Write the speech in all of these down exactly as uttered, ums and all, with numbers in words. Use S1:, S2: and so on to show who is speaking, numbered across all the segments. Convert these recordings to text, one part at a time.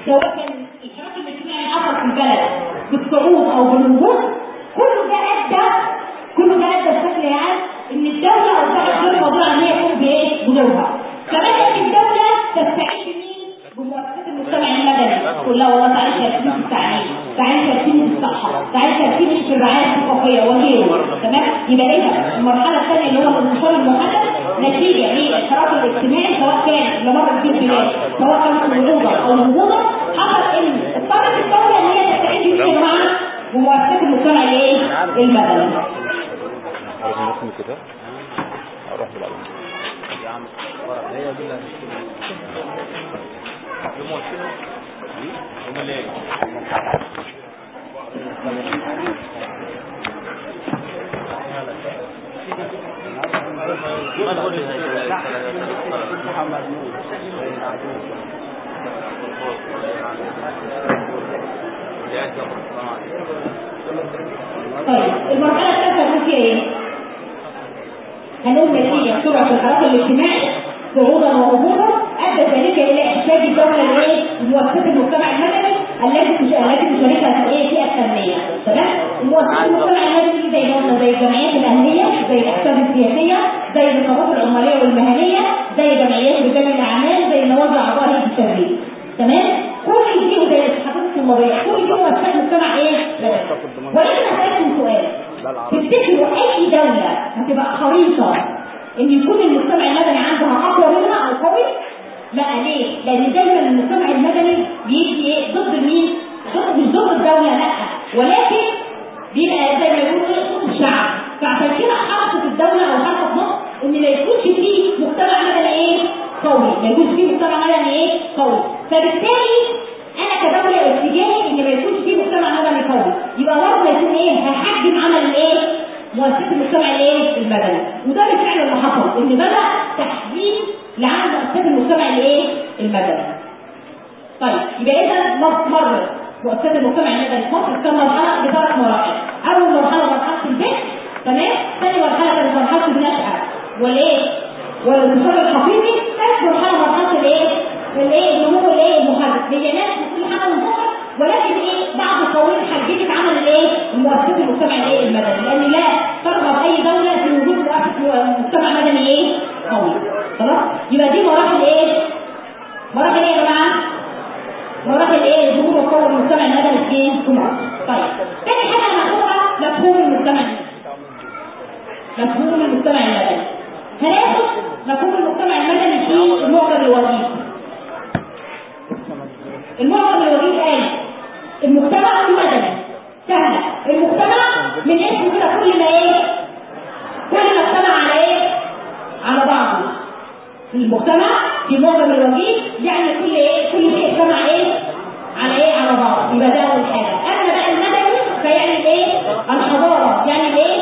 S1: سواء كان الحراك الاجتماعي حصل في البلد بالصعود او بالهبوط، كل ده ادى كل ده ادى بشكل عام ان الدوله اصبحت غير قادره ان هي تقوم بايه؟ بدورها. فبدات الدوله تستعين بمين؟ بمؤسسات المجتمع المدني، تقول لا والله تعالى تركيز في التعليم، تعالى تركيز في الصحه، تعالى تركيز في الرعايه الثقافيه وغيره. تمام؟ يبقى اذا المرحله الثانيه اللي هو الانتشار المحدد نتيجه للحراك الاجتماعي سواء كان اللي مر فيه البلاد سواء كان صعودا او هبوطا، حصل ان اضطرت الدوله ان هي تستعين بمين مع بمؤسسات المجتمع الايه؟ المدني.
S2: اروح نقسم الكتاب اروح بالعلم يا عم هي دي اللي يوم وشنا يوم الليل ما تقول لي هاي محمد
S1: طيب المرحله الثالثه فيها ايه؟ هنقول نتيجه سرعه الحراك الاجتماعي صعودا وهبوطا ادى ذلك الى احتياج الدوله لايه؟ لمؤسسات المجتمع المدني التي التي تشاركها في ايه؟ في التنميه. تمام؟ مؤسسات المجتمع المدني زي ما قلنا زي الجمعيات الاهليه، زي الاحزاب السياسيه، زي النقابات العماليه والمهنيه، زي جمعيات رجال الاعمال، زي نوازع اعضاء هيئه التدريب. تمام؟ كل دي زي الاتحادات الطلابيه، كل دي مؤسسات مجتمع ايه؟ ولكن هسألكم سؤال، تفتكروا اي دوله هتبقى حريصه ان يكون المجتمع المدني عندها اقوى منها او قوي؟ لا، ليه؟ لان دايما المجتمع المدني بيجي ايه؟ ضد مين؟ ضد مش ضد الدوله، لا، ولكن بيبقى زي ما يقولوا ايه؟ صوت الشعب. فعشان كده حرصت الدوله او حرصت مصر ان ما يكونش فيه مجتمع مدني ايه؟ قوي، ما يكونش فيه مجتمع مدني ايه؟ قوي. فبالتالي انا كدوله اتجاهي ان ما يكونش فيه مجتمع مدني قوي، يبقى برضه يكون ايه؟ هحجم عمل الايه؟ مؤسسات المجتمع الايه؟ المدني. وده بالفعل اللي حصل، ان بدا تحديد لعمل مؤسسات المجتمع الايه؟ المدني. طيب يبقى اذا مرت مؤسسات المجتمع المدني في مصر كان مرحله بثلاث مراحل. اول مرحله مرحله البحث، تمام؟ ثاني مرحله كانت مرحله النشأه والايه؟ والانتشار الحقيقي. ثالث مرحله مرحله الايه؟ الايه؟ النمو الايه؟ المحدث. هي ناس كل حاجه منتشره، ولكن ايه؟ بعض القوانين حددت عمل الايه؟ مؤسسات المجتمع الايه؟ المدني، لان لا ترغب اي دوله في وجود مؤسسه مجتمع مدني ايه؟ قوي. خلاص؟ يبقى دي مراحل ايه؟ مراحل ايه يا جماعه؟ مراحل ايه؟ ظهور وقوه المجتمع المدني في مصر. طيب ثاني حاجه هناخدها مفهوم المجتمع مفهوم المجتمع المدني. هناخد مفهوم المجتمع المدني في المعجم الوظيفي. المعجم الوظيفي قال المجتمع المدني سهل، المجتمع من اسمه كده كل ما ايه؟ كل ما اجتمع على ايه؟ على بعضه. المجتمع في معجم الوظيفي يعني كل ايه؟ كل شيء اجتمع ايه؟ على ايه؟ على بعض. يبقى ده اول حاجه. اما بقى المدني فيعني ايه؟ الحضاره، يعني ايه؟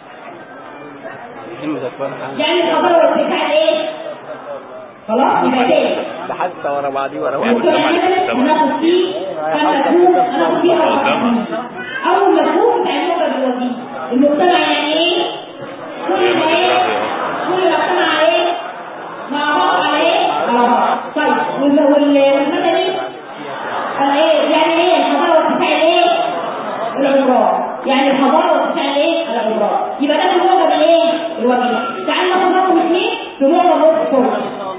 S1: يعني الحضاره والارتفاع ايه؟ خلاص يبقى ايه؟
S2: ده حتى ورا بعضي ورا بعض.
S1: هناخد فيه هنفهم هناخد فيه اول مفهوم بتاع المعجم الوظيفي. المجتمع يعني ايه؟ كل ما ايه؟ كل ما اجتمع على ايه؟ مع بعض على ايه؟ على بعض. طيب والمدني على ايه؟ يعني ايه؟ الحضاره وارتفاع الايه؟ العمران. يعني الحضاره وارتفاع الايه؟ العمران. يبقى ده في المعجم الايه؟ الوظيفي. تعالوا ناخد رقم اثنين في معجم الوظيفي.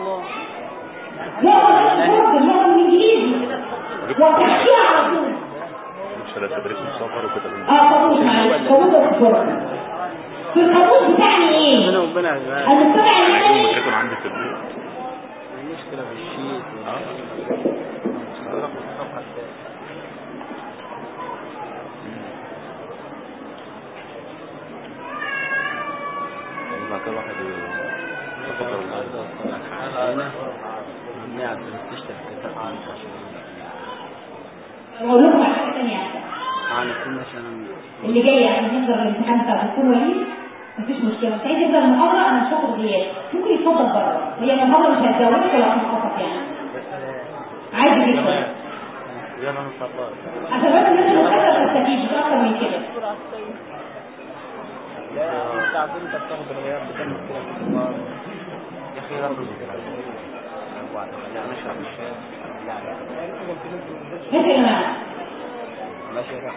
S1: معجم الوظيفي المعجم الانجليزي وتحكيها على طول.
S2: مش هلا تدريس السفر وكده.
S1: اه قانون معلش قانون السفر. في القانون بتاعنا ايه؟ المجتمع المدني
S2: مشاكل عندي في البيت.
S3: المشكله في الشيء
S2: ما كان واحد يفكر
S3: هنا نعم بتشتغل كتاب عن
S1: اقول لكم على حاجه ثانيه
S3: انا كنا عشان
S1: اللي جاي عشان يحضر الامتحان بتاع الدكتور وليد مفيش مشكله. مش عايز يحضر المحاضره، انا مش هاخد غياب، ممكن يتفضل بره. هي المحاضره مش هتزودك ولا هتنقصك يعني، عادي جدا.
S3: يلا نصبر
S1: عشان بس الناس المحاضره تستفيد مش اكتر من كده.
S3: لا تعرف انت بتاخد الغياب بتعمل كده في الكبار يا اخي رقم كده وبعد كده نشرب الشاي. لا لا
S1: ماشي يا جماعه
S3: ماشي يا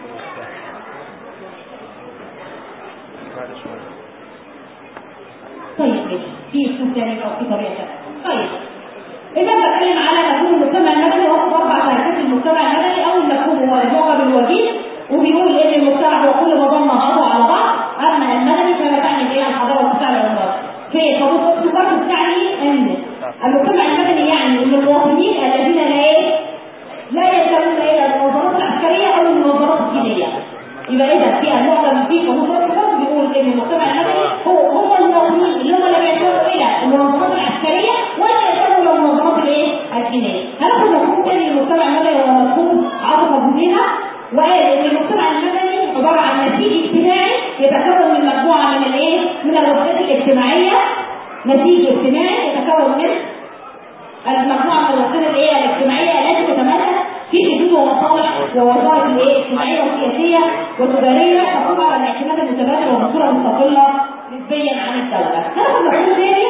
S1: طيب ماشي في اسلوب ثاني او في طريقه ثانيه. طيب اذا بتكلم على مفهوم المجتمع المدني واخد اربع تعريفات المجتمع المدني. اول مفهوم هو المعجم الوجيز وبيقول ان المجتمع هو كل ما ضم بعضه على بعض. اما المدني فما تعني ايه الحضاره والمجتمع العمراني. في قانون الاقتصاد بتعني ان المجتمع المدني يعني ان المواطنين الذين لا ايه لا ينتمون الى المنظمات العسكريه او المنظمات الدينيه. يبقى اذا في المعجم في قانون الاقتصاد بيقول ان المجتمع المدني هو هو المواطنين اللي هم لا ينتموا الى المنظمات العسكريه ولا ينتموا الى المنظمات الايه الدينيه. هناخد مفهوم ثاني للمجتمع المدني وهو مفهوم عاطفه بوزينه، وقال ان المجتمع المدني عباره عن نسيج اجتماعي يتكون من مجموعه من الايه من الوحدات الاجتماعيه. نسيج اجتماعي يتكون من المجموعه من الوحدات الايه الاجتماعيه التي تتمثل في حدود ومصالح ووظائف الايه اجتماعيه وسياسيه وتجاريه تقوم على الاعتماد المتبادل وبصوره مستقله نسبيا عن الدوله. هناخد مفهوم ثاني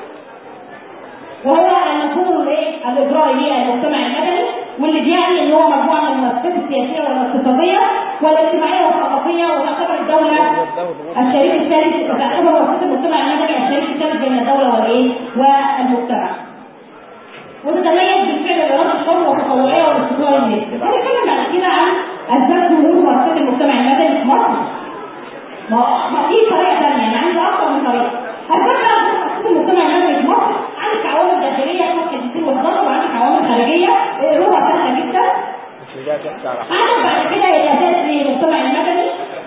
S1: وهو المفهوم الايه الاجرائي للمجتمع المدني، واللي بيعني ان هو مجموعه من المؤسسات السياسيه والاقتصاديه والاجتماعيه والثقافيه. وتعتبر الدوله الشريك الثالث تعتبر مؤسسات المجتمع المدني الشريك الثالث بين الدوله والايه والمجتمع. وتتميز بالفعل الاراده الحر والتطوعيه والاستقرار النسبي. هنتكلم بعد كده عن اسباب ظهور مؤسسات المجتمع المدني في مصر. ما ما في طريقه ثانيه، يعني عندي اكثر من طريقه. اسباب مؤسسات المجتمع المدني في مصر عندك عوامل داخليه خاصه بالتنسيق والضغط، وعندك عوامل خارجيه روح سهله جدا. عندك بعد كده الاساس للمجتمع المدني.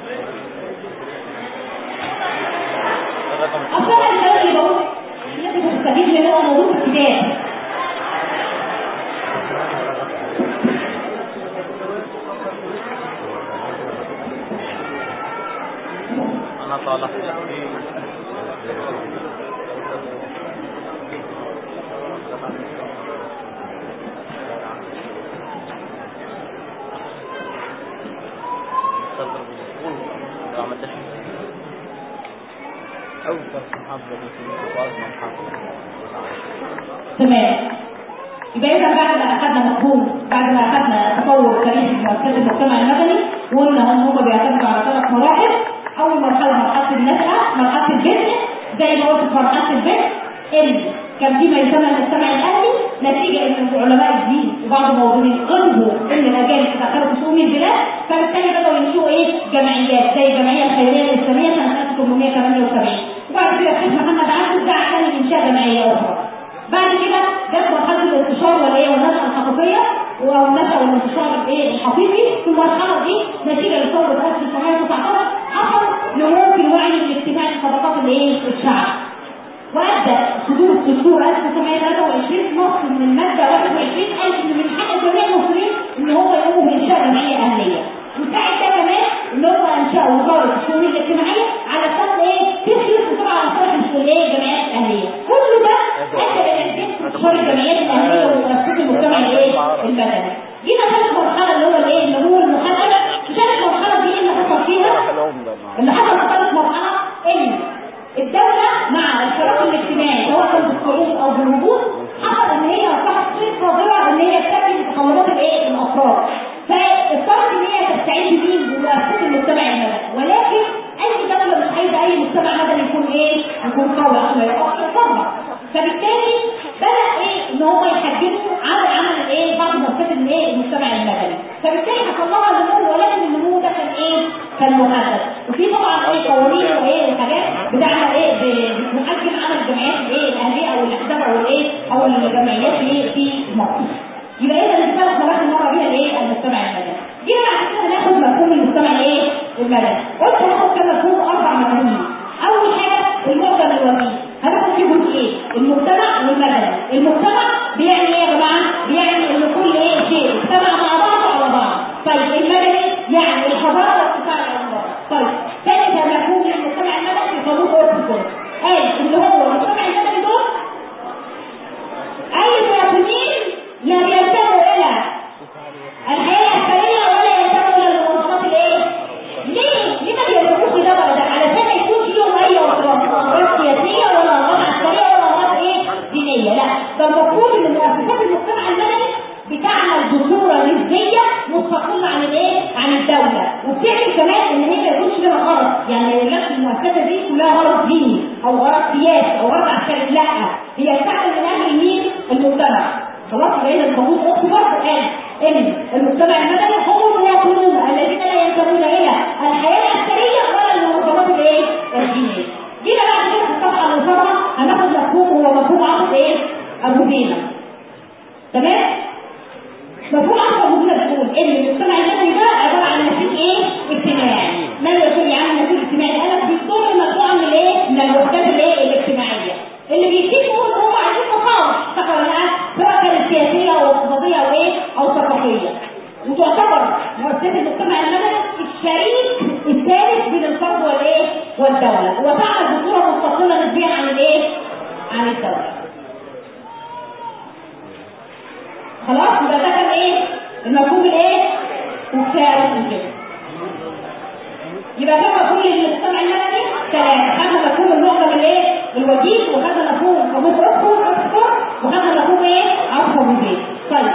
S1: اصلا الكلام اللي بقول الناس بتستفيد منه هو موضوع الكتاب.
S3: انا طالع
S1: تمام. يبقى اذا بعد ما اخذنا مفهوم بعد ما اخذنا تطور تاريخ مؤسسات المجتمع المدني وقلنا ان هم بيعتمدوا على ثلاث مراحل. اول مرحله مرحله النشأة، مرحله البناء زي ما قلت في مرحله البناء ان كان في ما يسمى المجتمع الاهلي نتيجه ان علماء الدين وبعض الموضوعين غلبوا ان الاجانب تدخلوا في شؤون البلاد، فبالتالي بداوا ينشئوا ايه جمعيات زي الجمعيه الخيريه الاسلاميه سنه ألف وثمانمائة وثمانية وسبعين. وبعد كده الشيخ محمد عبده دعا ثاني لانشاء جمعيه اخرى. بعد كده جت مرحله الانتشار والايه والنشأة الحقيقيه والنشأة والانتشار الايه الحقيقي. في المرحله دي نتيجه لثوره ألف وتسعمائة وتسعة عشر حصل نمو في الوعي الاجتماعي لطبقات الايه الشعب، وادى صدور الدستور ألف وتسعمائة وثلاثة وعشرين نص من الماده واحد وعشرين قال ان من حق جميع المصريين ان هو يقوم بانشاء جمعيه اهليه. وساعد ده كمان ان هو انشاء وزاره الشؤون الاجتماعيه علشان ايه تخلص بسرعه عن صالح الايه الجمعيات الاهليه. كل ده ادى الى انتشار الجمعيات الاهليه ومؤسسات المجتمع الايه المدني. جينا ثالث مرحله اللي هو الايه اللي هو المحاسبه. ثالث مرحله دي اللي حصل فيها اللي حصل في ثالث مرحله ان الدولة مع الفراغ الاجتماعي سواء كان بالصعود او بالهبوط حصل ان هي اصبحت صفة قادرة ان هي تستقبل متطلبات الايه الافراد، فاضطرت ان هي تستعين بمين بمؤسسات المجتمع المدني. ولكن اي دولة مش عايزة اي مجتمع مدني يكون ايه يكون قوي عشان ما يقفش الثورة. فبالتالي بدأ ايه ان هم يحجموا عمل عمل الايه بعض مؤسسات الايه المجتمع المدني. فبالتالي حصل لها نمو، ولكن النمو ده كان ايه كان محدد. وفي طبعا ايه قوانين وايه وحاجات بتعمل ايه بتحجم عمل الجمعيات الايه الاهليه او الاحزاب او الايه او الجمعيات ايه في مصر. يبقى اذا الثلاث مراحل مره بيها الايه المجتمع المدني. جينا بعد كده ناخد مفهوم المجتمع الايه المدني. قلت هناخد كده مفهوم اربع مفاهيم. اول حاجه المعجم الوجيز هناخد فيه جزئين المجتمع والمدني. المجتمع بيعني ايه يا جماعه؟ بيعني ان كل ايه شيء اجتمع مع بعض على بعض. طيب المدني يعني الحضاره والارتفاع العمراني. طيب ثالث مفهوم للمجتمع المدني في قانون اورتيكون قال ان هو المجتمع المدني دول اي مواطنين لا ينتموا الى الحياه العسكريه ولا ينتموا الى المنظمات الايه؟ ليه؟ ليه ما بينتموش لده ولا ده؟ علشان ما يكونش وبتعمل كمان ان هي ما يكونش لها غرض، يعني نفس المؤسسه دي كلها غرض ديني او غرض سياسي او غرض عسكري، لا هي بتعمل من اجل مين؟ المجتمع. خلاص يبقى المفروض اختي برضه قال ان المجتمع المدني هم يكونون الذين لا ينتمون الى الحياه العسكريه ولا المنظمات الايه؟ الدينيه. جينا بعد كده في الصفحه اللي قصادها هناخد مفهوم هو مفهوم عقد ايه؟ ابو زينه. تمام؟ مفهوم عقد ابو زينه بيقول ان المجتمع المدني ده عباره عن نسيج ايه؟ اجتماعي. ما يقول يعني نسيج اجتماعي؟ انا بيضم مجموعه من الايه؟ من الوحدات الايه؟ الاجتماعيه. اللي بيتفقوا ان هم عايزين مصالح، صح ولا لا؟ سواء كانت سياسيه او اقتصاديه او ايه؟ او ثقافيه. وتعتبر مؤسسه المجتمع المدني الشريك الثالث بين الفرد والايه؟ والدوله، وتعمل بصوره مستقله نسبيا عن الايه؟ عن الدوله. خلاص يبقى ده كان ايه؟ المفهوم الايه؟ وكفايه كده. يبقى ده مفهوم المجتمع المدني ثلاثه، خدنا مفهوم المعجم الايه؟ الوجيز، وخدنا مفهوم قاموس اكسفورد اكسفورد، وخدنا مفهوم ايه؟ عصف ابو زيد. طيب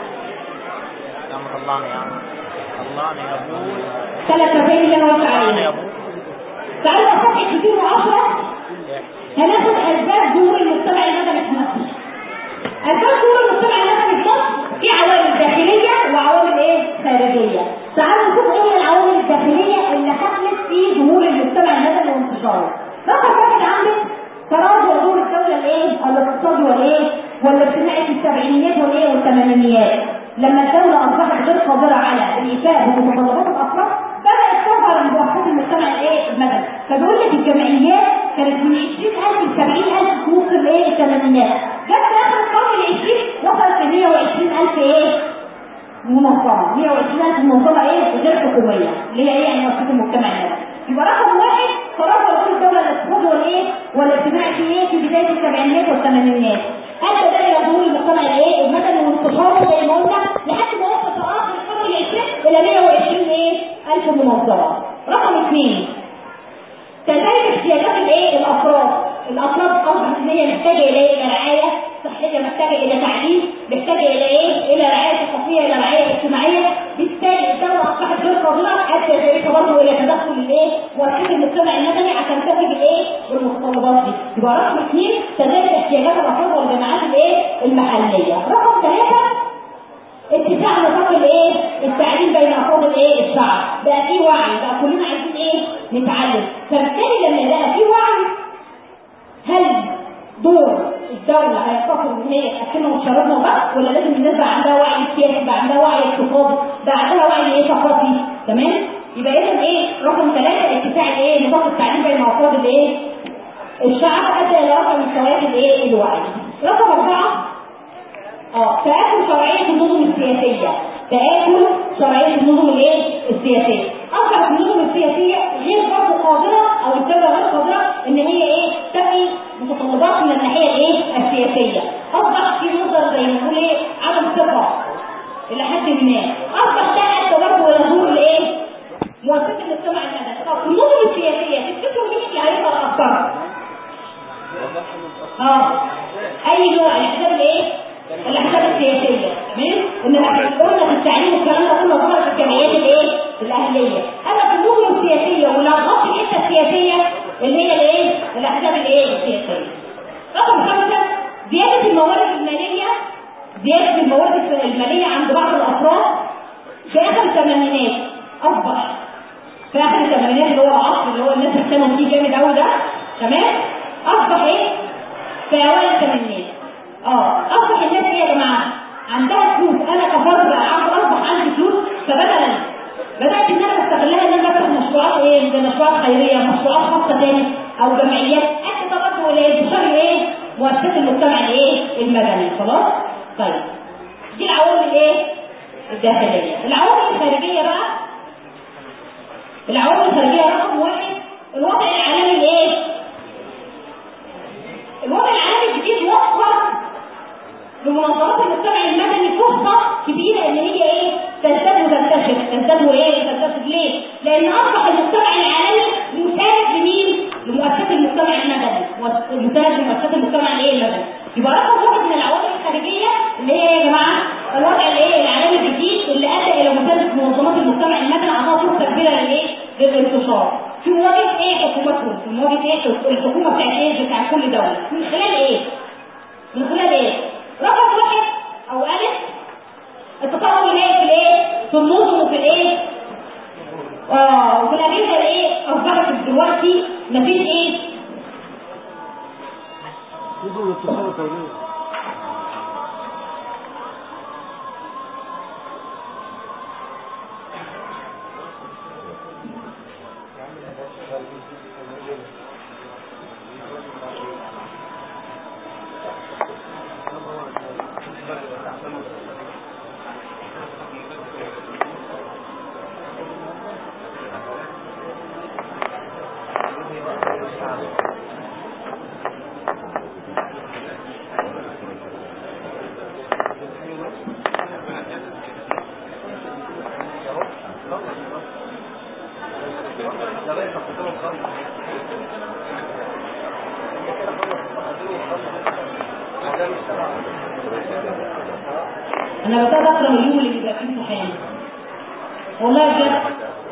S3: يا عم طلعني يا عم طلعني يا ابوي.
S1: ثلاث مفاهيم اللي انا قلت عليها. تعالوا صفحه مئتين وعشرة هناخد اسباب ظهور المجتمع المدني في مصر. اسباب ظهور المجتمع المدني في مصر في عوامل داخليه وعوامل ايه؟ خارجيه. تعالوا نشوف ايه العوامل الداخليه اللي حصلت في ظهور المجتمع المدني وانتشاره. رقم واحد عندك تراجع دور الدوله الايه؟ الاقتصادي والايه؟ والاجتماعي في السبعينيات والايه؟ والثمانينيات. لما الدوله اصبحت غير قادره على الايفاء بمتطلبات الافراد بدات تظهر مؤسسات المجتمع الايه؟ المدني. فبيقول لك الجمعيات كانت من عشرين ألف ل سبعين ألف في نص الايه؟ الثمانينات. جت في اخر القرن العشرين وصلت ل مئة وعشرين ألف ايه؟ منظمه. مئة وعشرين ألف منظمه ايه؟ غير حكوميه اللي هي ايه؟ يعني مؤسسات المجتمع المدني. يبقى رقم واحد تراجع دور الدوله الاقتصادي والايه؟ والاجتماعي في ايه؟ في بدايه السبعينات والثمانينات. ادى ده الى ظهور المجتمع الايه؟ المدني وانتشاره زي ما قلنا لحد ما وصل في اخر القرن العشرين الى مئة وعشرين ايه؟ ألف منظمه. رقم اثنين تزايد احتياجات الايه؟ الافراد. الافراد اصبحت ان هي محتاجه الى ايه؟ الى رعايه صحيه، محتاجه الى تعليم، محتاجه الى ايه؟ الى رعايه ثقافيه، الى رعايه اجتماعيه. بالتالي الدوله اصبحت غير قادره ادى ذلك برضه الى تدخل الايه؟ مؤسسات المجتمع المدني عشان تواجه الايه؟ المتطلبات دي. يبقى رقم اثنين تزايد احتياجات الافراد والجماعات الايه؟ المحليه. رقم ثلاثه اتساع نطاق الايه؟ التعليم بين افراد الايه؟ الشعب. بقى في وعي، بقى كلنا عايزين ايه؟ نتعلم. فبالتالي لما بقى في وعي هل دور الدوله هيقتصر ان هي تاكلنا وتشربنا بس، ولا لازم الناس بقى عندها وعي سياسي، بقى عندها وعي اقتصادي، بقى عندها وعي ايه؟ ثقافي. تمام؟ يبقى اذا ايه؟ رقم ثلاثه اتساع الايه؟ نطاق التعليم بين افراد الايه؟ الشعب ادى الى رفع مستويات الايه؟ الوعي. رقم اربعه اه تآكل شرعية النظم السياسية. تآكل شرعية النظم الايه؟ السياسية. اصبحت النظم السياسية غير برضه قادرة او الدولة غير قادرة ان هي ايه؟ تقي متطلبات من الناحية الايه؟ السياسية. اصبح في مصدر زي ما نقول ايه؟ عدم ثقة الى حد ما. اصبح ده ادى برضه الى ظهور الايه؟ مؤسسة المجتمع المدني. طب النظم السياسية تفتكروا مين اللي هيظهر اكتر؟ اه اي نوع؟ الاحزاب الايه؟ الاحزاب السياسيه. تمام؟ ان احنا قلنا في التعليم والكلام ده كله ظهر في الجمعيات الايه؟ الاهليه. اما في النظم السياسيه ولغط الحته السياسيه اللي هي الايه؟ الاحزاب الايه؟ السياسيه. رقم خمسه زياده الموارد الماليه. زياده الموارد الماليه عند بعض الافراد في اخر الثمانينات. اصبح في اخر الثمانينات اللي هو العصر اللي هو الناس كانوا فيه جامد قوي ده. تمام؟ اصبح ايه؟ في اوائل الثمانينات اه اصبح الناس ايه يا جماعه؟ عندها فلوس. انا كفرد اصبح عندي فلوس، فبدلا بدات ان انا استغلها ان انا بعمل مشروعات ايه؟ زي مشروعات خيريه، مشروعات خاصه تاني او جمعيات حتى تبدو لانتشار ايه؟ مؤسسات المجتمع الايه؟ المدني. خلاص؟ طيب دي العوامل ايه؟ الداخليه. العوامل الخارجيه بقى، العوامل الخارجيه رقم واحد الوضع العالمي الايه؟ الوضع العالمي الجديد وفر لمنظمات المجتمع المدني فرصه كبيره ان هي ايه؟ تزداد وتنتشر. تزداد وايه؟ تنتشر ليه؟ لان اصبح المجتمع العالمي مساند لمين؟ لمؤسسات المجتمع المدني، مساند لمؤسسات المجتمع الايه؟ المدني. يبقى رقم واحد من العوامل الخارجيه اللي هي يا جماعه الوضع الايه؟ العالمي الجديد اللي ادى الى مسانده منظمات المجتمع المدني، اعطاها فرصه كبيره الاقتصاد في مواجهه ايه حكومتهم، في مواجهه ايه الحكومه بتاعت ايه بتاع كل دوله، من خلال ايه؟ من خلال ايه؟ رقم واحد او الف التطور اللي في الايه؟ في النظم وفي الايه؟ اه وفي الاجهزه الايه؟ اصبحت دلوقتي مفيش ايه؟
S4: يجوا الاتصال الدولي.
S1: انا بدات اقرا اليوم اللي بيبقى فيه امتحان والله بجد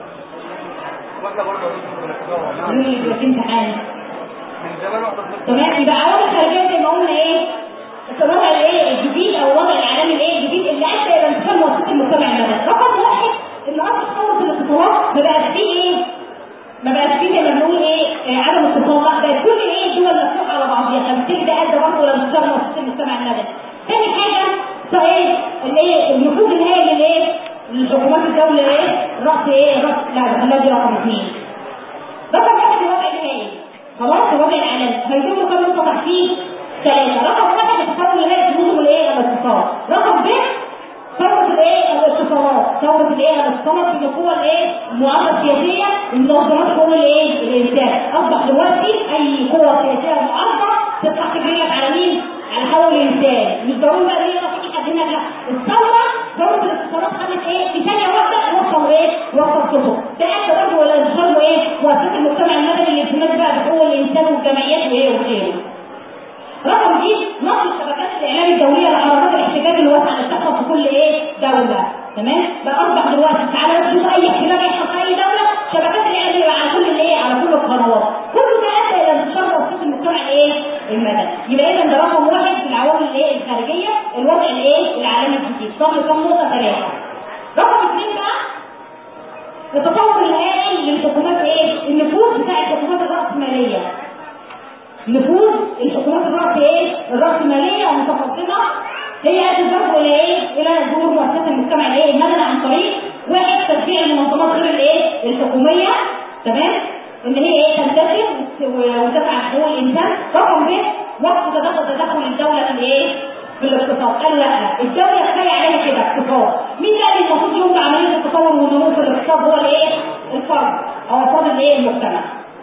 S1: اليوم اللي بيبقى فيه امتحان تمام. يبقى عوامل خارجيه زي ما قلنا ايه؟ الوضع الايه الجديد او الوضع العالمي الايه الجديد اللي ادى الى انتشار مؤسسات المجتمع المدني. رقم واحد ان اصل ثوره الاتصالات ما بقاش فيه ايه؟ ما بقاش فيه زي ما بنقول ايه عدم اتصال، لا بقت كل الايه الدول مفتوحه على بعضيها، فبالتالي ده ادى برضه الى انتشار مؤسسات المجتمع المدني. ثاني حاجه صحيح الايه النفوذ النهائي للايه؟ للحكومات الدوله ايه؟ الراس ايه؟ الراس لا خليها دي رقم اثنين. رقم واحد الوضع النهائي خلاص الوضع العالمي هيجيبوا كام نقطه تحتيه؟ ثلاثه. رقم واحد التطور النهائي في نظم الايه؟ الاتصال. رقم ب ثورة الايه؟ الاتصالات، ثورة الايه؟ الاتصالات في القوى الايه؟ المعارضة السياسية ومنظمات حقوق الايه؟ الانسان. اصبح دلوقتي اي قوة سياسية معارضة تطلع تجريلك على مين؟ على حقوق الانسان، مش ضروري بقى ليه في حد هناك، لا الثورة ثورة الاتصالات خلت ايه؟ في ثانية واحدة وصل ايه؟ وصل صوته. ده ادى برضه الى انتشار ايه؟ مؤسسات المجتمع المدني اللي بتمثل بقى بحقوق الانسان والجمعيات وايه وغيره. رقم دي نقل شبكات الاعلام الدوليه لحركات الاحتجاج الواسعه اللي بتحصل في كل ايه دوله. تمام بقى اصبح دلوقتي تعالى بس شوف اي احتجاج يحصل في اي دوله شبكات الاعلام على كل الايه على كل القنوات. كله ده ادى الى انتشار مؤسسات المجتمع الايه المدني. يبقى اذا ده رقم واحد في العوامل الايه الخارجيه الوضع الايه العالمي الجديد. ضمن كم نقطه؟ ثلاثه. رقم اثنين بقى التطور الهائل للحكومات ايه؟ النفوذ بتاع الحكومات الراسماليه. نفوذ الحكومات الرأس ايه؟ الرأسمالية ومتقدمة هي ادت برضه الى ايه؟ الى ظهور مؤسسات المجتمع الايه؟ المدني عن طريق واحد تشجيع المنظمات غير الايه؟ الحكومية. تمام؟ ان هي ايه؟ تنتشر وتسعى عن حقوق الانسان. رقم ب وقت تدخل تدخل الدولة في الايه؟ في الاقتصاد. قالوا لا الدولة كفاية عليها كده اقتصاد. مين قال المفروض يقوم بعملية التطور والنمو في الاقتصاد؟ هو الايه؟ الفرد او افراد الايه؟ المجتمع.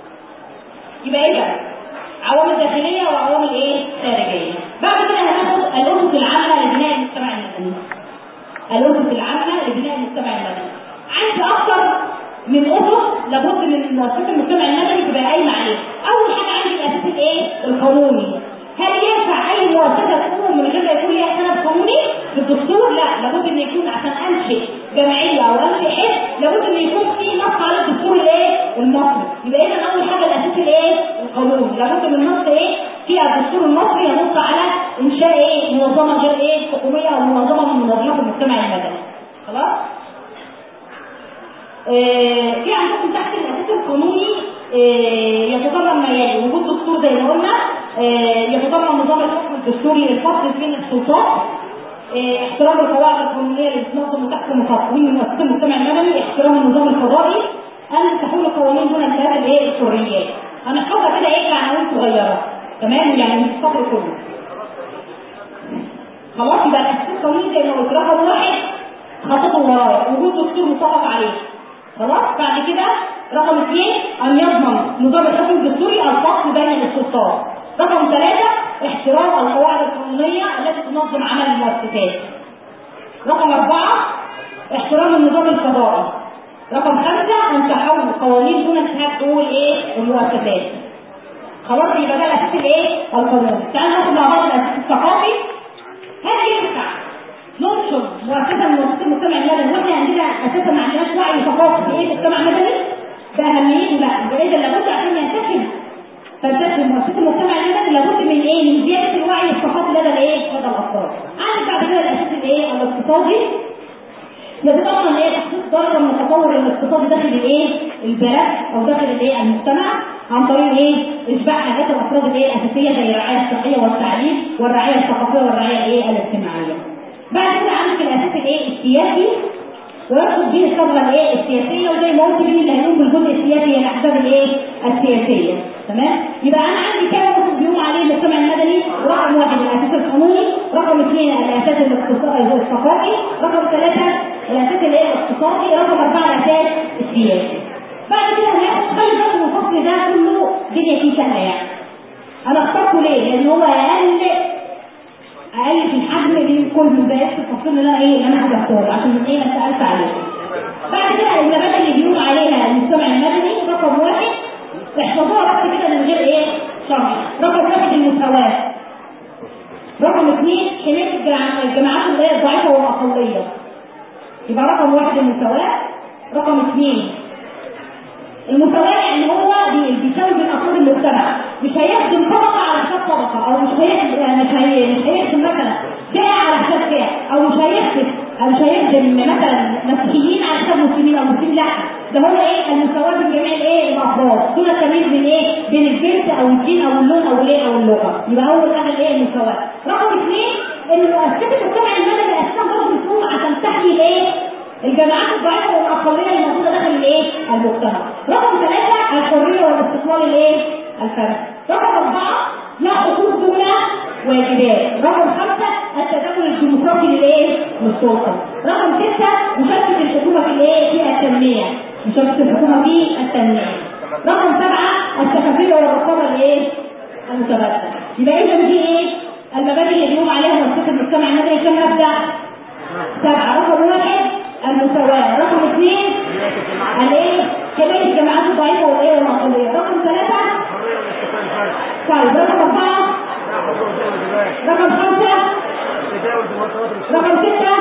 S1: يبقى اذا عوامل داخليه وعوامل ايه؟ خارجيه. بعد كده هناخد الاسس العامه لبناء المجتمع المدني. الاسس العامه لبناء المجتمع المدني. عندي اكثر من اسس لابد من مؤسسات المجتمع المدني تبقى قايمه عليه. اول حاجه عندي الاساس الايه؟ القانوني. هل ينفع اي مؤسسه تقوم من غير ما يكون ليها سند قانوني؟ في الدستور لا، لابد ان يكون عشان انشئ جمعيه او انشئ حزب لابد ان يكون في نص على الدستور الايه؟ المصري. يبقى اذا اول حاجه الاساس الايه؟ القانون. لابد من نص ايه؟ في الدستور المصري ينص على انشاء ايه؟ منظمه غير ايه؟ حكوميه او منظمه من منظمات المجتمع المدني. خلاص؟ آه في عندكم تحت الاساس القانوني آه يتضمن ما يلي وجود دستور زي ما قلنا، آه يتضمن نظام الحكم الدستوري الفصل بين السلطات، آه احترام القواعد القانونيه اللي بتنظم وتحكم تقويم مؤسسات المجتمع المدني، احترام النظام القضائي، ان تحول القوانين دون انتهاك الايه؟ الحريات. هنحفظها كده ايه كعناوين صغيره. تمام؟ يعني مش الفصل كله. خلاص يبقى الاساس القانوني زي ما قلت رقم واحد خطته ورايا وجود دستور متفق عليه. خلاص؟ بعد كده رقم اثنين ان يضمن نظام الحكم الدستوري الفصل بين السلطات. رقم ثلاثه احترام القواعد القانونيه التي تنظم عمل المؤسسات. رقم اربعه احترام النظام القضائي. رقم خمسه ان تحول القوانين دون انتهاك حقوق الايه؟ المؤسسات. خلاص يبقى ده الاساس الايه؟ القانوني. تعالوا ناخد مع بعض الاساس الثقافي. هل ينفع ننشر مؤسسه من مؤسسات المجتمع المدني واحنا عندنا اساسا ما عندناش وعي ثقافي في ايه؟ المجتمع المدني؟ باهميته بقى، اذا لابد عشان ينتشر فلسفه مؤسسه المجتمع المدني لابد من ايه؟ من زياده الوعي الثقافي لدى الايه؟ لدى الافراد. عندك بعد كده الاساس الايه؟ الاقتصادي. لازم اصلا ايه؟ تخصيص درجه من التطور الاقتصادي داخل الايه؟ البلد او داخل الايه؟ المجتمع عن طريق ايه؟ اشباع حاجات الافراد الايه؟ الاساسيه زي الرعايه الصحيه والتعليم والرعايه الثقافيه والرعايه الايه؟ الاجتماعيه. بعد كده عندك الاساس الايه؟ السياسي، ويقصد به الثغره الايه؟ السياسيه، وزي ما قلت مين اللي هيقوم بالجزء السياسي هي الاحزاب الايه؟ السياسيه. تمام؟ يبقى انا عندي كام نقطه بيقوم عليه المجتمع المدني؟ رقم واحد الاساس القانوني، رقم اثنين الاساس الاقتصادي الثقافي، رقم ثلاثه الاساس الايه؟ الاقتصادي، رقم اربعه الاساس السياسي. بعد كده هناخد خلي بالكم الفصل ده كله الدنيا فيه سهله يعني. انا اخترته ليه؟ لان هو اقل اقل في الحجم من كل من بقيت التفصيل اللي انا ايه اللي انا حذفتهم عشان من ايه انا سالت عليه. بعد كده المبادئ اللي بيقوم عليها المجتمع المدني رقم واحد احفظوها بس كده من غير ايه؟ شرح. رقم واحد المساواه. رقم اثنين حمايه الجماعات اللي هي الضعيفه والاقليه. يبقى رقم واحد المساواه. رقم اثنين المساواه يعني هو بيساوي بين افراد المجتمع، مش هيخدم طبقه على حساب طبقه، او مش هيخدم مش هي مش هيخدم مثلا فئه على حساب فئه، او مش هيخدم او مش هيخدم مثلا مسيحيين على حساب مسلمين او مسلمين، لا ده هو ايه؟ المساواه بين جميع الايه؟ الافراد دون تمييز بين ايه؟ بين الجنس او الدين او اللون او الايه؟ او اللغه. يبقى اول حاجه الايه؟ المساواه. رقم اثنين ان مؤسسه المجتمع المدني اساسا برضه مسؤول عشان تحمي الايه؟ الجماعات الضعيفه والاقليه الموجوده داخل الايه؟ المجتمع. رقم ثلاثه الحريه والاستقلال الايه؟ الفردي. رقم اربعه لا حقوق دون واجبات. رقم خمسه التدخل الديمقراطي للايه؟ للسلطه. رقم سته مشاركه الحكومه في الايه؟ في التنميه. مشاركه الحكومه في التنميه. رقم سبعه الشفافيه والرقابه الايه؟ المتبادله. يبقى اذا دي ايه؟ المبادئ اللي بيقوم عليها مؤسسه المجتمع المدني كم مبدا؟ سبعه. رقم واحد المساواة. رقم اثنين الايه؟ حماية الجماعات الضعيفة والايه؟ والاقلية. رقم ثلاثة طيب. رقم أربعة رقم خمسة رقم ستة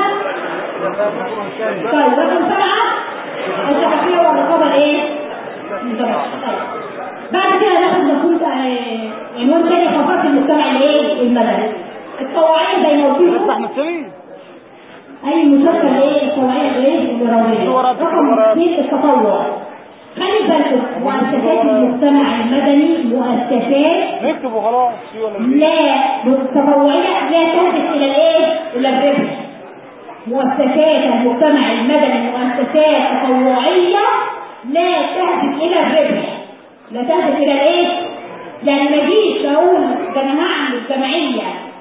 S1: طيب. رقم سبعة الشفافية والرقابة الايه؟ طيب. بعد كده ناخد مفهوم عنوان تاني خاصة المجتمع الايه؟ المدني. الطوعية زي ما قلت لكم اي مشاركه الايه؟ الطوعيه الايه؟ الاراديه. رقم اثنين التطوع. خلي بالكم مؤسسات المجتمع المدني مؤسسات
S4: نكتب وخلاص
S1: لا تطوعيه لا تهدف الى الايه؟ الى الربح. مؤسسات المجتمع المدني مؤسسات تطوعيه لا تهدف الى الربح. لا تهدف الى الايه؟ يعني ما جيش اقول ده انا هعمل جمعيه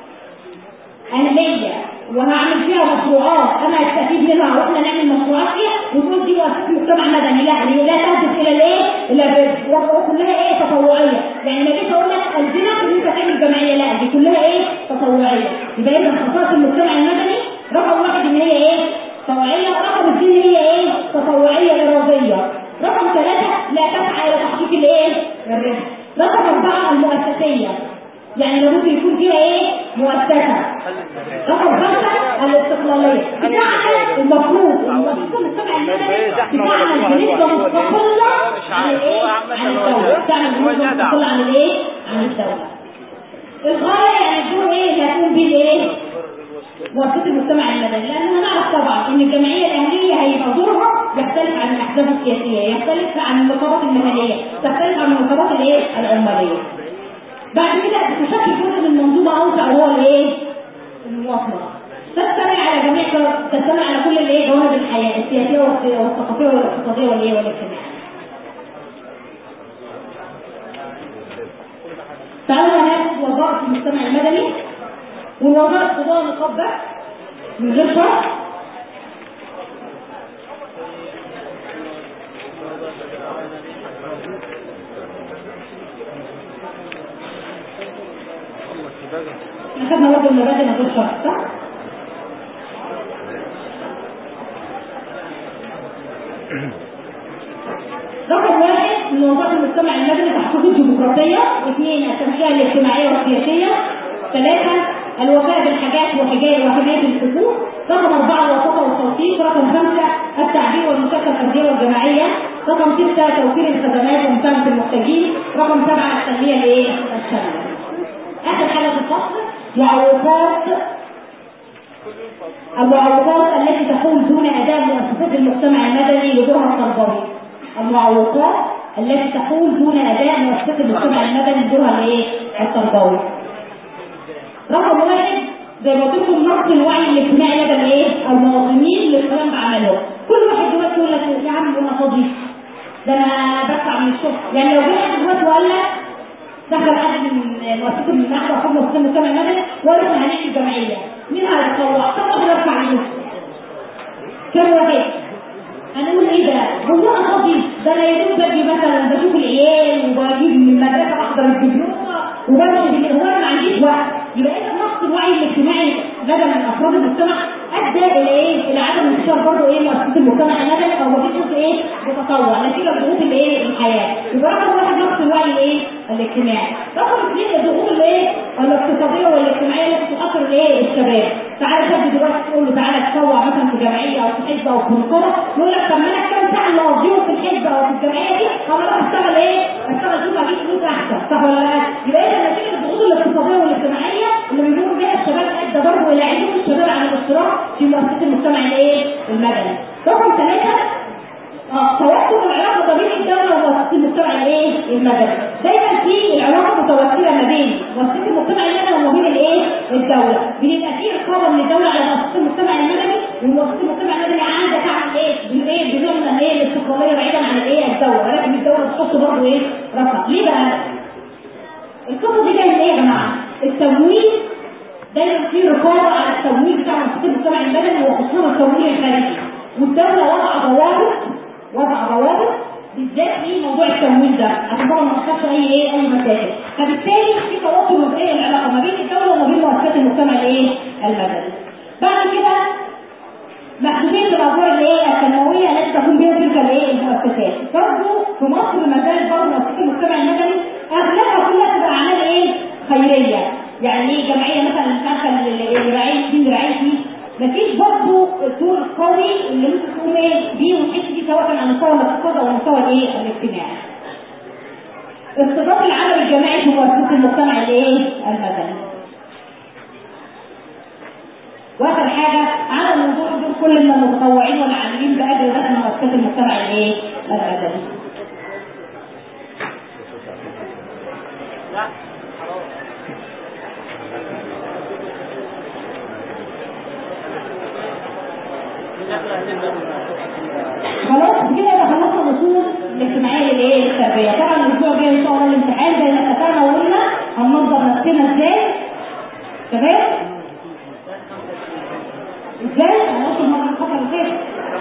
S1: اهليه وهعمل فيها مشروعات انا استفيد منها واحنا نعمل مشروعات فيها وتقول دي مؤسسه مجتمع مدني، لا هي لا تهدف الى الايه؟ الى الربح، وكلها ايه؟ تطوعيه. يعني ما جيت اقول لك الزمك ان انت تعمل جمعيه، لا دي كلها ايه؟ تطوعيه. يبقى اذا خصائص المجتمع المدني رقم واحد ان هي ايه؟ طوعيه. رقم اثنين هي ايه؟ تطوعيه اراديه. رقم ثلاثه لا تسعى الى تحقيق الايه؟ الربح. رقم اربعه المؤسسيه، يعني لابد يكون فيها ايه؟ مؤسسه. رقم خمسه الاستقلاليه. بتاعها المفروض المؤسسه المجتمع المدني بتاعها بنسبه مستقله عن الايه؟ عن الدوله. بتاعها بنسبه مستقله عن الايه؟ عن الدوله. الغايه يعني الدور ايه اللي هتكون بيه الايه؟ مؤسسه المجتمع المدني. لاننا نعرف طبعا ان الجمعيه الاهليه هيبقى دورها يختلف عن الاحزاب السياسيه، يختلف عن النقابات المهنيه، يختلف عن النقابات الايه؟ العماليه. بعد كده تشكل جزء من منظومه اوسع وهو الايه؟ المواصله. تستمع على جميع تستمع على كل الايه؟ جوانب الحياه السياسيه والثقافيه والاقتصاديه والايه؟ والاجتماعيه. تعالوا ناخد وظائف المجتمع المدني. والوظائف قضاء نقاط بس من غير شرط. اخذنا برضه المبادئ من غير شرط صح؟ رقم واحد من وظائف المجتمع المدني تحقيق الديمقراطيه. اثنين التنشئه الاجتماعيه والسياسيه. ثلاثه الوفاء بالحاجات وحجاج وحمايه الحقوق. رقم اربعه الوساطه والتوثيق. رقم خمسه التعبير والمشاركه الفرديه والجماعيه. رقم ستة توفير الخدمات ومساعدة المحتاجين. رقم سبعة التنمية الايه؟ الشاملة. اخر حاجة في الفصل معوقات المعوقات التي تحول دون اداء مؤسسات المجتمع المدني لدورها التربوي. المعوقات التي تحول دون اداء مؤسسات المجتمع المدني لدورها الايه؟ التربوي. رقم واحد زي ما قلت لكم نقص الوعي الاجتماعي لدى الايه؟ المواطنين للقيام بعملهم. كل واحد دلوقتي يقول لك يا عم انا فاضي، ده انا بدفع من الشغل. يعني لو جه حد دلوقتي وقال لك دخل حد من مؤسسه من نحو حكم مؤسسه المجتمع المدني وقال لك احنا هنعمل جمعيه، مين هيتطوع؟ طب انا بدفع من كام واحد؟ هنقول ايه ده؟ هو انا فاضي؟ ده انا يا دوب باجي مثلا بشوف العيال وبجيب من المدرسه بحضر الدبلومه وبمشي، هو انا ما عنديش وقت. يبقى اذا نقص الوعي الاجتماعي لدى افراد المجتمع ادى الى ايه؟ الى عدم انتشار برضه ايه مؤسسات المجتمع المدني او وظيفه ايه؟ بتطوع نتيجه ضغوط الايه؟ الحياه. يبقى رقم واحد نقص الوعي الايه؟ الاجتماعي. رقم اثنين الضغوط الايه؟ الاقتصاديه والاجتماعيه التي تؤثر الايه؟ الشباب. تعالى شاب دلوقتي تقول له تعالى تطوع مثلا في جمعيه او في حزب او في نقابه، يقول لك طب ما انا كام ساعه اللي اقضيهم في الحزب او في الجمعيه دي طب انا اشتغل ايه؟ اشتغل شوف اجيب فلوس احسن، صح ولا لا؟ يبقى اذا نتيجه الضغوط الاقتصاديه والاجتماعيه اللي بيمر بها الشباب ادى برضه الى عدم الشباب عن الاشتراك في مؤسسات المجتمع الايه؟ المدني. رقم ثلاثه اه توتر العلاقه ما بين الدوله ومؤسسات المجتمع الايه؟ المدني. دايما في العلاقه متوتره ما بين مؤسسات المجتمع المدني وما بين الايه؟ الدوله. بيبقى في رقابه من الدوله على مؤسسات المجتمع المدني، ومؤسسات المجتمع المدني عايزه تعمل ايه؟ بالايه؟ بنوع من ايه؟ الاستقلاليه بعيدا عن الايه؟ الدوله، ولكن الدوله بتحط برضه ايه؟ رقم. ليه بقى؟ القصه دي جايه من ايه يا جماعه؟ التمويل دايما في رقابه على التمويل بتاع مؤسسات المجتمع المدني وخصوصا التمويل الخارجي، والدوله وضع ضوابط وضع ضوابط بالذات في موضوع التمويل ده عشان طبعا ما نحصلش اي ايه اي مشاكل. فبالتالي في توتر مبدئي العلاقه ما بين الدوله وما بين مؤسسات المجتمع الايه؟ المدني. بعد كده محدوديه الادوار الايه؟ التنمويه التي تقوم بها تلك الايه؟ المؤسسات. برضه في مصر ما زالت برضه مؤسسات المجتمع المدني اغلبها كلها تبقى اعمال ايه؟ خيريه. يعني ايه جمعيه مثلا مش عارفه اللي راعيه فيه اللي راعيه فيه مفيش برضه الدور القوي اللي ممكن تقوم ايه بيه وتحس بيه سواء كان على مستوى الاقتصاد او مستوى الايه؟ الاجتماعي. استضافه العمل الجماعي في مؤسسات المجتمع الايه؟ المدني. واخر حاجه عدم وجود دور كل من المتطوعين والعاملين باجر داخل مؤسسات المجتمع الايه؟ المدني.
S3: لا
S1: خلاص كده يبقى خلصنا الاصول الاجتماعيه للايه؟ للتربيه. طبعا الاسبوع الجاي ان شاء الله الامتحان زي ما اتفقنا وقلنا هننظم نفسنا ازاي؟ تمام؟ ازاي؟ هنوصل المره الفتره اللي فاتت.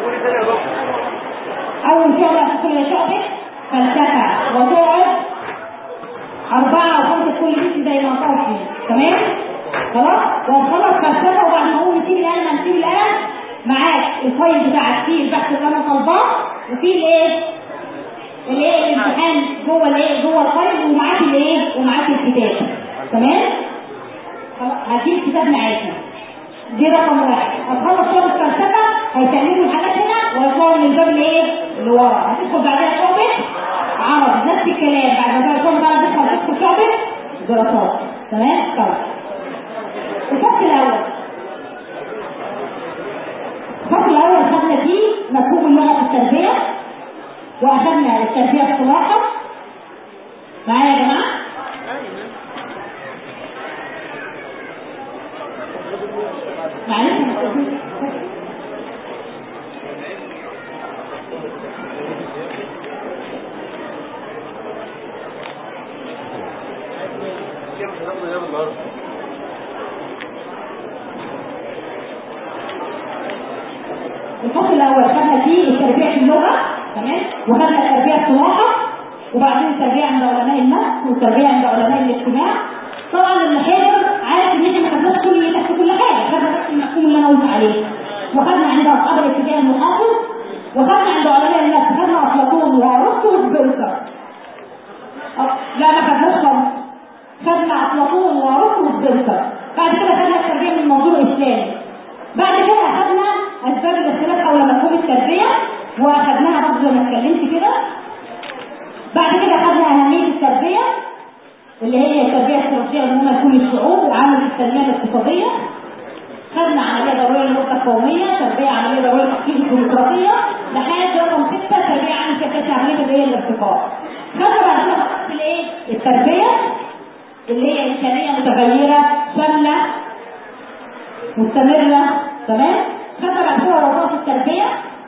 S1: اول شعبه هتدخل شعبه فلسفه وتقعد اربعه او خمسه كل بيت زي ما قلت. تمام؟ خلاص؟ وهتخلص فلسفه وبعد ما اقول نسيب القلم هنسيب القلم معاك الفايل بتاعك فيه البحث اللي انا طالباه وفيه الايه؟ الايه؟ الامتحان جوه الايه؟ جوه الفايل ومعاك الايه؟ ومعاك الكتاب. تمام؟ هجيب الكتاب معاكي. دي رقم واحد. هتخلص شغل الفلسفه هيسلموا الحاجات هنا ويطلعوا من الباب الايه؟ اللي ورا. هتدخل بعدها شعبه عربي نفس الكلام. بعد ما تكون بقى تدخل تدخل شعبه دراسات. تمام؟ طيب. الفصل الاول الفصل الاول خدنا فيه مفهوم اللغه في التربيه واخدنا التربيه اصطلاحا. معايا يا جماعه؟ معلش الفصل الاول خدنا فيه التربيه في اللغه. تمام؟ وخدنا التربيه اصطلاحا وبعدين التربيه عند علماء النفس والتربيه عند علماء الاجتماع. طبعا المحاضر عارف ان احنا ما خدناش كل نفس كل حاجه، خدنا بس المفهوم اللي انا قلت عليه. وخدنا عند اصحاب الاتجاه المحافظ وخدنا عند علماء النفس خدنا افلاطون وارسطو وسبنسر. لا ما خدناش خالص. خدنا افلاطون وارسطو وسبنسر. بعد كده خدنا التربيه من المنظور الاسلامي. بعد كده خدنا اسباب الاختلاف حول مفهوم التربيه واخدناها برضه ما اتكلمت كده. بعد كده خدنا اهميه التربيه اللي هي التربيه الاستراتيجيه لنمو كل الشعوب وعمل التنميه الاقتصاديه. خدنا عمليه ضروريه للوحده القوميه، تربيه عمليه ضروريه لتحقيق الديمقراطيه، لحد رقم ستة تربيه عن كيفيه عمليه اللي هي الارتقاء. خدنا بعد كده في الايه؟ التربيه اللي هي انسانيه متغيره شامله مستمره. تمام. خدنا بعد كده وظائف التربيه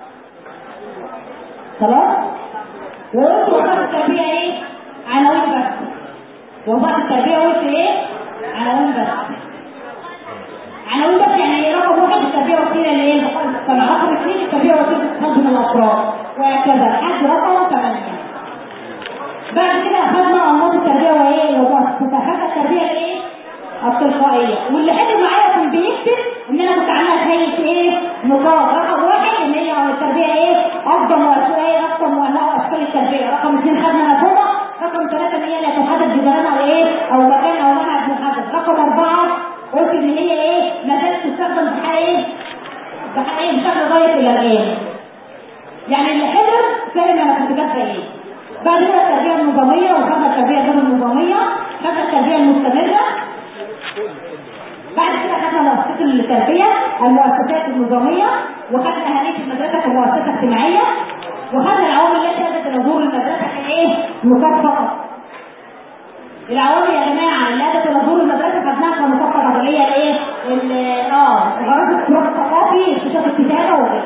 S1: خلاص. وقلت وظائف التربيه ايه؟ عناوين بس. وظائف التربيه قلت ايه؟ عناوين بس. عناوين بس يعني ايه؟ رقم واحد التربيه وسيله لايه؟ طبعا رقم اثنين التربيه وسيله تقدم الافراد وهكذا لحد رقم ثمانيه. بعد كده اخذنا انماط التربيه وايه؟ وظائف. فاخذنا التربيه الايه؟ التلقائيه. واللي حلو معايا كان بيكتب ان انا كنت عامله هيئه ايه؟ نقاط. رقم واحد ان هي التربيه ايه؟ افضل واسئله رقم وانواع اشكال التربيه. رقم اثنين خدنا مفهومه. رقم ثلاثه ان هي لا تحدد بزمان او ايه؟ او مكان او منهج محدد. رقم اربعه قلت ان هي ايه؟ ما زالت تستخدم في حال ايه؟ في حال ايه؟ بشكل ضيق الى الان. يعني اللي حضر فاهم انا كنت كاتبه ايه. بعد كده التربيه النظاميه وخدنا التربيه غير النظاميه. خدنا التربيه المستمره. بعد كده خدنا مؤسسات التربيه المؤسسات النظاميه. وخدنا اهميه المدرسه كمؤسسه اجتماعيه. وخدنا العوامل التي ادت الى ظهور المدرسه كايه؟ نقاط فقط. العوامل يا جماعه اللي ادت الى ظهور المدرسه خدناها كنقاط فقط اللي هي الايه؟ اه غرض التراث الثقافي اكتشاف الكتابه وكده.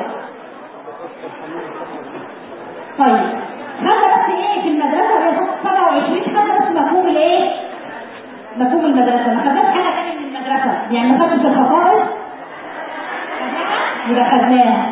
S1: طيب خدنا بس ايه في المدرسه اللي هي سبعة وعشرين. خدنا بس مفهوم الايه؟ مفهوم المدرسه. ما خدناش حاجه ثانيه من المدرسه. يعني ما خدتش الخصائص يبقى خدناها.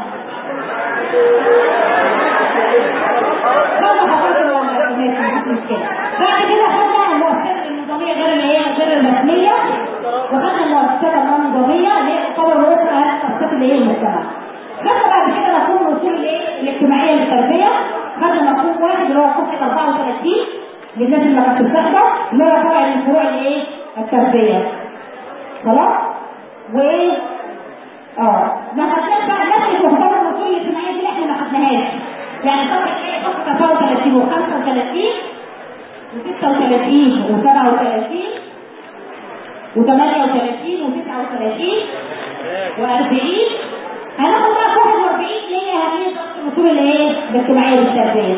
S1: خدنا خصائص المدرسه. بعد كده خدنا المؤسسات النظاميه غير اللي هي غير الرسميه. وخدنا المؤسسات النظاميه اللي هي تعتبر رؤوس المؤسسات اللي هي المجتمع. خدنا بعد كده مفهوم الاصول الايه؟ الاجتماعيه للتربيه. خدنا مفهوم واحد اللي هو صفحه أربعة وثلاثين للناس اللي ما كانتش بتحضر اللي هو فرع من فروع الايه؟ التربيه. خلاص؟ و اه ما خدناش بقى نفس مفهوم الاصول الاجتماعيه دي احنا ما خدناهاش. يعني صفحه ايه؟ صفحه أربعة وثلاثين وخمسة وثلاثين وستة وثلاثين وسبعة وثلاثين وثمانية وثلاثين وتسعة وثلاثين وأربعين. هناخد بقى واحد وأربعين اللي هي اهميه الاصول الايه؟ الاجتماعيه للتربيه.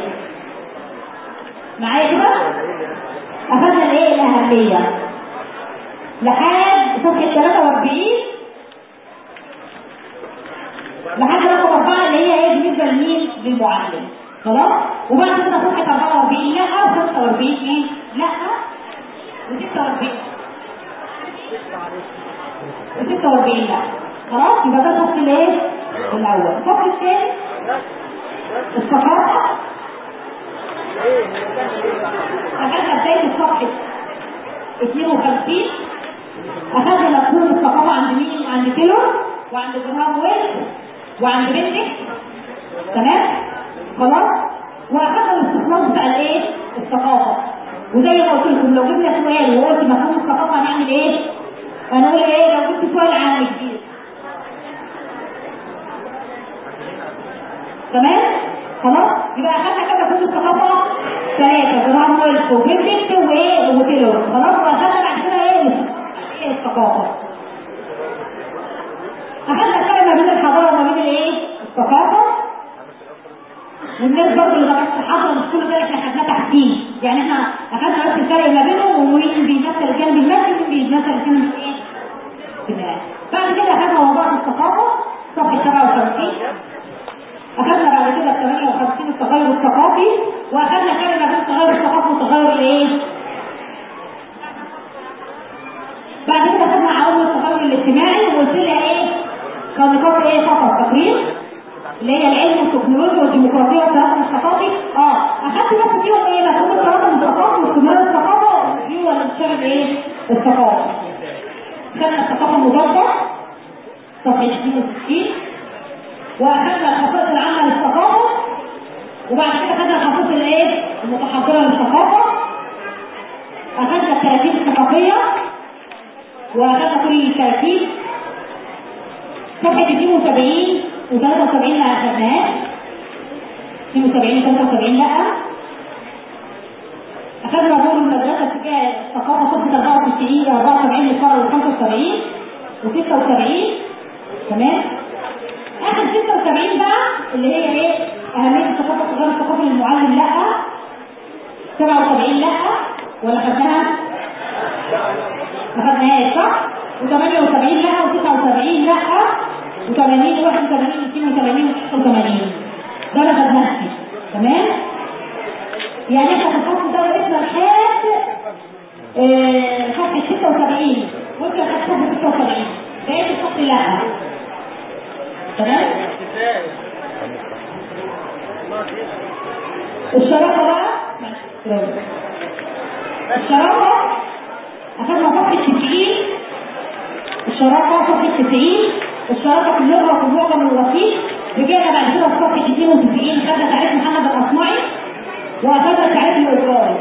S1: معايا كده؟ اخذنا الايه؟ الاهميه لحد صفحه ثلاثة وأربعين لحد رقم أربعة اللي هي ايه؟ بالنسبه لمين؟ للمعلم. خلاص؟ وبعد كده صفحه أربعة وأربعين لا وخمسة وأربعين ايه؟ لا وستة وأربعين وستة وأربعين لا. خلاص؟ يبقى ده الفصل الايه؟ الاول. الفصل الثاني الثقافه. أخذنا بداية الصفحة اثنين وخمسين. أخذنا مفهوم الثقافة عند مين؟ عند كيلو وعند جرهام ويل وعند بندك. تمام؟ خلاص؟ وأخذنا الاستخلاص بتاع الايه؟ الثقافة. وزي ما قلت لكم لو جبنا سؤال وقلت مفهوم الثقافة هنعمل ايه؟ هنقول ايه؟ لو جبت سؤال عام جديد. تمام؟ خلاص؟ يبقى أخذنا كده مفهوم الثقافة ثلاثة جرام ويلف وبندكت وايه وتيلور. خلاص. واخدنا بعد كده ايه؟ ايه الثقافة. اخدنا الفرق ما بين الحضارة وما بين الايه؟ الثقافة. والناس برضه اللي ما كانتش حاضرة مش كل ده احنا خدناه تحديد. يعني احنا اخدنا بس الفرق ما بينهم ومين بيمثل الجانب المادي ومين بيمثل الجانب الايه؟ الاجتماعي. بعد كده اخدنا وظائف الثقافة صفحة سبعة وخمسين. اخذنا بعد كده ثمانية وخمسين التغير الثقافي. واخذنا كلمه بين التغير الثقافي والتغير الايه؟ بعد كده اخذنا عوامل التغير الاجتماعي وقلت لها ايه؟ كنقاط ايه فقط تقرير اللي هي العلم والتكنولوجيا والديمقراطيه والتراكم الثقافي. اه اخذت بس فيهم ايه؟ مفهوم التراكم الثقافي واستمرار الثقافه وفيه والانتشار الايه؟ الثقافي. خدنا الثقافه المضاده صفحه اثنين وستين. واخذنا الخصائص العامه للثقافه. وبعد كده اخذنا الخصائص الايه؟ المتحضره للثقافه. اخذنا التراكيب الثقافيه واخذنا كل التراكيب. صفحه اثنين وسبعين وثلاثة وسبعين ما اخذناهاش. اثنين وسبعين ثلاثة وسبعين لا. اخذنا دور المدرسه اتجاه الثقافه صفحه أربعة وتسعين أربعة وسبعين للقرن خمسة وسبعين وستة وسبعين. تمام. اخر ستة وسبعين بقى اللي هي ايه اهميه الثقافه غير الثقافه للمعلم لا. سبعة وسبعين لا ولا خدناها؟ ما خدناهاش صح؟ وثمانية وسبعين لا وتسعة وسبعين لا وثمانين وواحد وثمانين واثنين وثمانين وتسعة وثمانين ده انا خدناها. تمام. يعني احنا في الفصل ده وقفنا لحد صفحه ستة وسبعين وانت لحد صفحه ستة وسبعين بقيت الفصل لا. تمام. الشرافه بقى الشرافه اخذنا صفحه تسعين. الشرافه صفحه تسعين. الشرافه في اللغه وفي المعجم الوسيط. رجعنا بعد كده في صفحه اثنين وتسعين خدنا تعريف محمد الاصمعي واخذنا تعريف الإلقائي.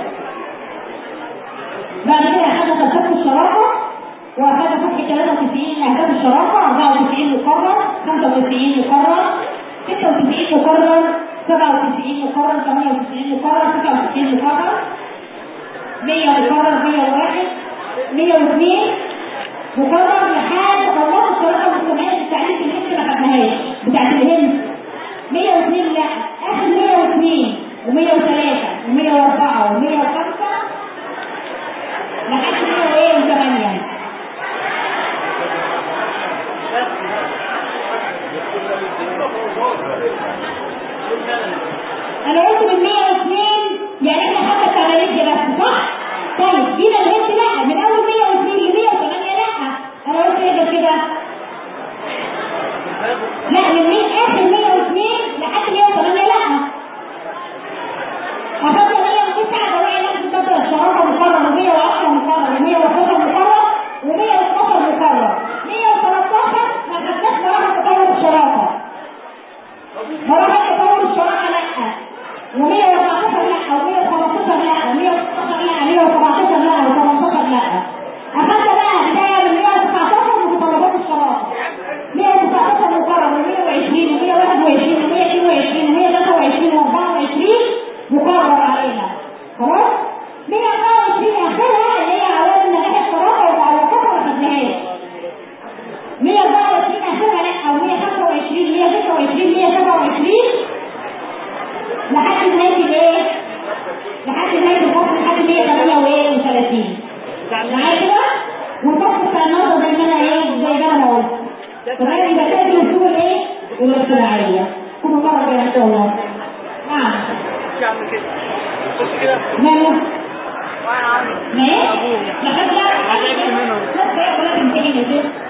S1: بعد كده اخذنا فلسفه الشرافه واخذنا صفحه ثلاثة وتسعين اهداف الشرافه أربعة وتسعين مقرر خمسة وتسعين مقرر ستة وتسعين مقرر سبعة وتسعين مقرر ثمانية وتسعين مقرر تسعة وتسعين مقرر مية مقرر مية وواحد مية واثنين مقرر لحد خلاص الشرافه المجتمعيه التعريف اللي انت ما خدناهاش بتاعت الهند. مية واثنين لا اخر مية واثنين ومية وثلاثة ومية وأربعة ومية وخمسة لحد مية وثمانية. انا قلت من مية واثنين يعني احنا خدنا التعريف دي بس صح؟ طيب جينا الهند لا من اول مية واثنين ل مية وثمانية لا. انا قلت ايه ده كده؟ لا من مية اخر مية واثنين لحد مية وثمانية لا. أخذنا مية وتسعة دواعي نفس الفترة الشرافة مقرر ومية وعشرة مقرر ومية وحداشر مقرر ومية واثناشر مقرر مية وثلاثة عشر ما خدناش مراحل تطور الشرافة. مراحل تطور الشرافة لا ومية وأربعتاشر لا ومية وخمستاشر لا ومية وستاشر لا مية وسبعتاشر لا وثمانية عشر لا. أخذنا بقى بداية من مية وتسعتاشر متطلبات الشرافة مية وتسعتاشر مقرر ومية وعشرين ومية وواحد وعشرين ومية واثنين وعشرين ومية وثلاثة وعشرين وأربعة وعشرين مقرر علينا. خلاص مية وأربعة وعشرين اخرها اللي هي عوامل النجاح الشرافه وتعلقاتها ما خدناهاش. مية وأربعة وعشرين اخرها لا او مية وخمسة وعشرين مية وستة وعشرين مية وسبعة وعشرين لحد نهايه الايه؟ لحد نهايه الفصل لحد مية وثمانية وثلاثين. معايا كده؟ والفصل بتاع النهارده زي ما انا ايه زي ما انا قلت. تمام. يبقى تاتي الاسلوب الايه؟ الاجتماعيه. كل مره كده ان شاء الله. نعم.
S3: يعمل كده بص كده
S1: ماله؟
S3: وانا عامل
S1: ليه؟ لحد لا.
S3: عجبت منهم.
S1: لا ولا تنتهي من